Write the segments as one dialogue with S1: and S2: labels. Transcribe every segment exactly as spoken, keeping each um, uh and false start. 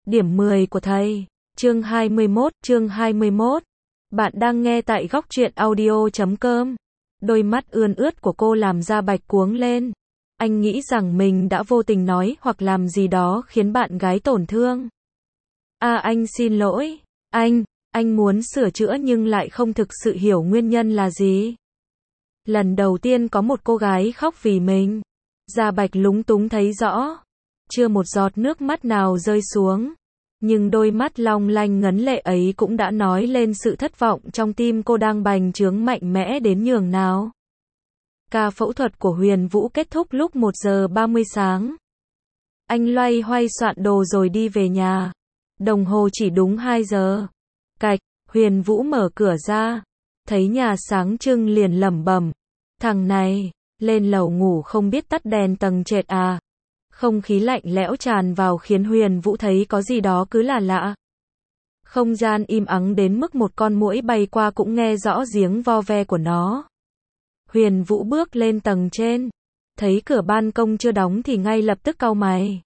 S1: Điểm mười của thầy. Chương hai mươi mốt, chương hai mươi mốt. Bạn đang nghe tại góc truyện audio chấm com. Đôi mắt ươn ướt của cô làm Gia Bạch cuống lên. Anh nghĩ rằng mình đã vô tình nói hoặc làm gì đó khiến bạn gái tổn thương. À, anh xin lỗi. Anh, anh muốn sửa chữa nhưng lại không thực sự hiểu nguyên nhân là gì. Lần đầu tiên có một cô gái khóc vì mình. Gia Bạch lúng túng thấy rõ. Chưa một giọt nước mắt nào rơi xuống. Nhưng đôi mắt long lanh ngấn lệ ấy cũng đã nói lên sự thất vọng trong tim cô đang bành trướng mạnh mẽ đến nhường nào. Ca phẫu thuật của Huyền Vũ kết thúc lúc một giờ ba mươi sáng. Anh loay hoay soạn đồ rồi đi về nhà. Đồng hồ chỉ đúng hai giờ. Cạch, Huyền Vũ mở cửa ra. Thấy nhà sáng trưng liền lẩm bẩm. Thằng này, lên lầu ngủ không biết tắt đèn tầng trệt à. Không khí lạnh lẽo tràn vào khiến Huyền Vũ thấy có gì đó cứ là lạ. Không gian im ắng đến mức một con muỗi bay qua cũng nghe rõ tiếng vo ve của nó. Huyền Vũ bước lên tầng trên. Thấy cửa ban công chưa đóng thì ngay lập tức cau mày.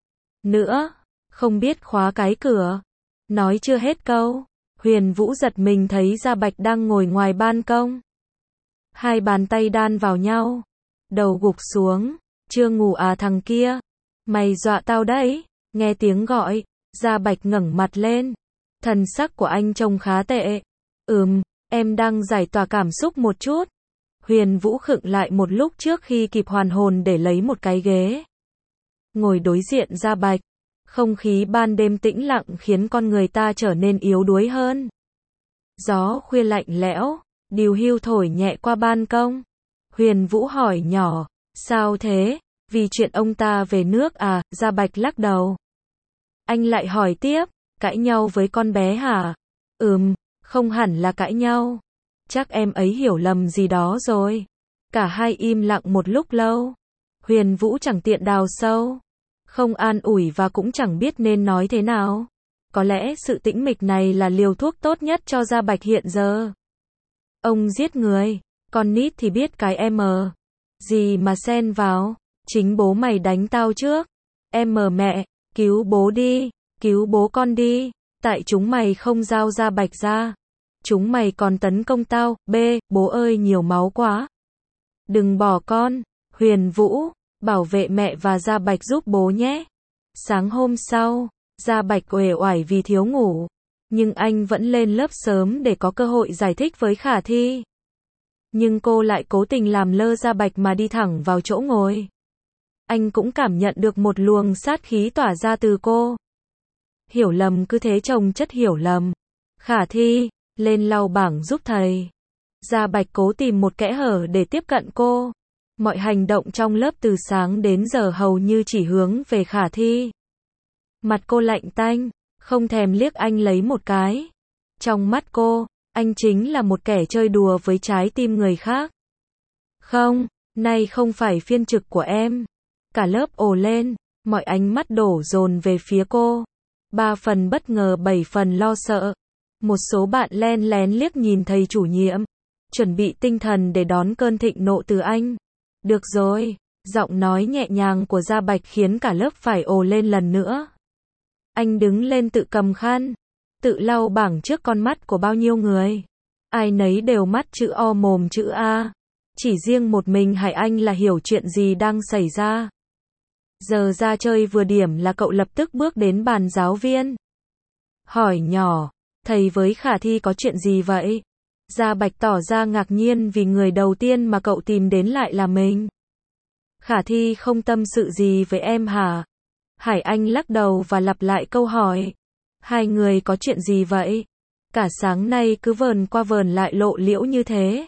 S1: Nữa, không biết khóa cái cửa. Nói chưa hết câu. Huyền Vũ giật mình thấy Gia Bạch đang ngồi ngoài ban công. Hai bàn tay đan vào nhau. Đầu gục xuống. Chưa ngủ à thằng kia? Mày dọa tao đấy. Nghe tiếng gọi, Gia Bạch ngẩng mặt lên. Thần sắc của anh trông khá tệ. Ừm, em đang giải tỏa cảm xúc một chút. Huyền Vũ khựng lại một lúc trước khi kịp hoàn hồn để lấy một cái ghế. Ngồi đối diện Gia Bạch. Không khí ban đêm tĩnh lặng khiến con người ta trở nên yếu đuối hơn. Gió khuya lạnh lẽo, điều hưu thổi nhẹ qua ban công. Huyền Vũ hỏi nhỏ, sao thế? Vì chuyện ông ta về nước à? Gia Bạch lắc đầu. Anh lại hỏi tiếp, cãi nhau với con bé hả? Ừm, không hẳn là cãi nhau. Chắc em ấy hiểu lầm gì đó rồi. Cả hai im lặng một lúc lâu. Huyền Vũ chẳng tiện đào sâu. Không an ủi và cũng chẳng biết nên nói thế nào. Có lẽ sự tĩnh mịch này là liều thuốc tốt nhất cho Gia Bạch hiện giờ. Ông giết người, con nít thì biết cái em gì mà xen vào. Chính bố mày đánh tao trước. Em mẹ, cứu bố đi, cứu bố con đi. Tại chúng mày không giao Gia Bạch ra. Chúng mày còn tấn công tao. B, bố ơi nhiều máu quá. Đừng bỏ con. Huyền Vũ, bảo vệ mẹ và Gia Bạch giúp bố nhé. Sáng hôm sau, Gia Bạch uể oải vì thiếu ngủ. Nhưng anh vẫn lên lớp sớm để có cơ hội giải thích với Khả Thi. Nhưng cô lại cố tình làm lơ Gia Bạch mà đi thẳng vào chỗ ngồi. Anh cũng cảm nhận được một luồng sát khí tỏa ra từ cô. Hiểu lầm cứ thế chồng chất hiểu lầm. Khả Thi, lên lau bảng giúp thầy. Gia Bạch cố tìm một kẽ hở để tiếp cận cô. Mọi hành động trong lớp từ sáng đến giờ hầu như chỉ hướng về Khả Thi. Mặt cô lạnh tanh, không thèm liếc anh lấy một cái. Trong mắt cô, anh chính là một kẻ chơi đùa với trái tim người khác. Không, nay không phải phiên trực của em. Cả lớp ồ lên, mọi ánh mắt đổ dồn về phía cô. Ba phần bất ngờ bảy phần lo sợ. Một số bạn len lén liếc nhìn thầy chủ nhiệm. Chuẩn bị tinh thần để đón cơn thịnh nộ từ anh. Được rồi, giọng nói nhẹ nhàng của Gia Bạch khiến cả lớp phải ồ lên lần nữa. Anh đứng lên tự cầm khăn, tự lau bảng trước con mắt của bao nhiêu người. Ai nấy đều mắt chữ O mồm chữ A. Chỉ riêng một mình Hải Anh là hiểu chuyện gì đang xảy ra. Giờ ra chơi vừa điểm là cậu lập tức bước đến bàn giáo viên. Hỏi nhỏ, thầy với Khả Thi có chuyện gì vậy? Gia Bạch tỏ ra ngạc nhiên vì người đầu tiên mà cậu tìm đến lại là mình. Khả Thi không tâm sự gì với em hả? Hải Anh lắc đầu và lặp lại câu hỏi. Hai người có chuyện gì vậy? Cả sáng nay cứ vờn qua vờn lại lộ liễu như thế.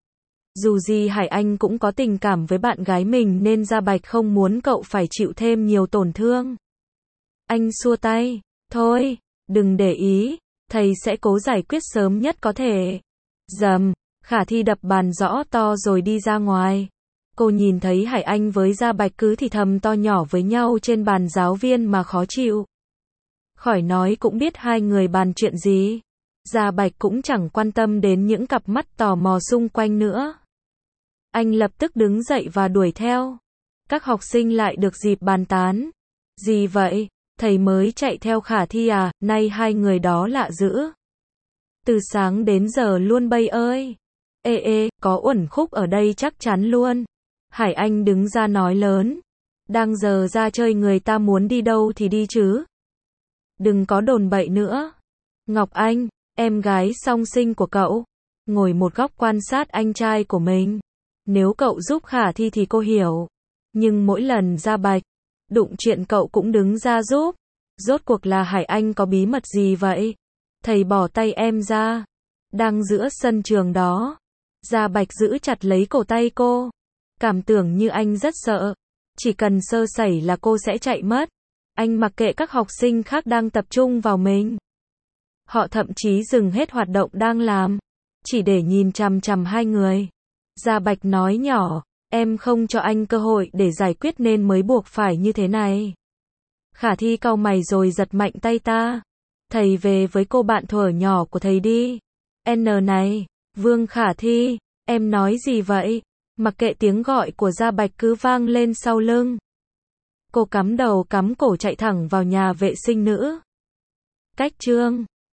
S1: Dù gì Hải Anh cũng có tình cảm với bạn gái mình nên Gia Bạch không muốn cậu phải chịu thêm nhiều tổn thương. Anh xua tay. Thôi, đừng để ý. Thầy sẽ cố giải quyết sớm nhất có thể. Dầm, Khả Thi đập bàn rõ to rồi đi ra ngoài. Cô nhìn thấy Hải Anh với Gia Bạch cứ thì thầm to nhỏ với nhau trên bàn giáo viên mà khó chịu. Khỏi nói cũng biết hai người bàn chuyện gì. Gia Bạch cũng chẳng quan tâm đến những cặp mắt tò mò xung quanh nữa. Anh lập tức đứng dậy và đuổi theo. Các học sinh lại được dịp bàn tán. Gì vậy? Thầy mới chạy theo Khả Thi à, nay hai người đó lạ dữ. Từ sáng đến giờ luôn bây ơi. Ê ê, có uẩn khúc ở đây chắc chắn luôn. Hải Anh đứng ra nói lớn. Đang giờ ra chơi người ta muốn đi đâu thì đi chứ. Đừng có đồn bậy nữa. Ngọc Anh, em gái song sinh của cậu, ngồi một góc quan sát anh trai của mình. Nếu cậu giúp Khả Thi thì cô hiểu. Nhưng mỗi lần ra bạch, đụng chuyện cậu cũng đứng ra giúp. Rốt cuộc là Hải Anh có bí mật gì vậy? Thầy bỏ tay em ra. Đang giữa sân trường đó. Gia Bạch giữ chặt lấy cổ tay cô. Cảm tưởng như anh rất sợ. Chỉ cần sơ sẩy là cô sẽ chạy mất. Anh mặc kệ các học sinh khác đang tập trung vào mình. Họ thậm chí dừng hết hoạt động đang làm. Chỉ để nhìn chằm chằm hai người. Gia Bạch nói nhỏ. Em không cho anh cơ hội để giải quyết nên mới buộc phải như thế này. Khả Thi cau mày rồi giật mạnh tay ta. Thầy về với cô bạn thuở nhỏ của thầy đi. N này, Vương Khả Thi, em nói gì vậy? Mặc kệ tiếng gọi của Gia Bạch cứ vang lên sau lưng. Cô cắm đầu cắm cổ chạy thẳng vào nhà vệ sinh nữ. Cách chương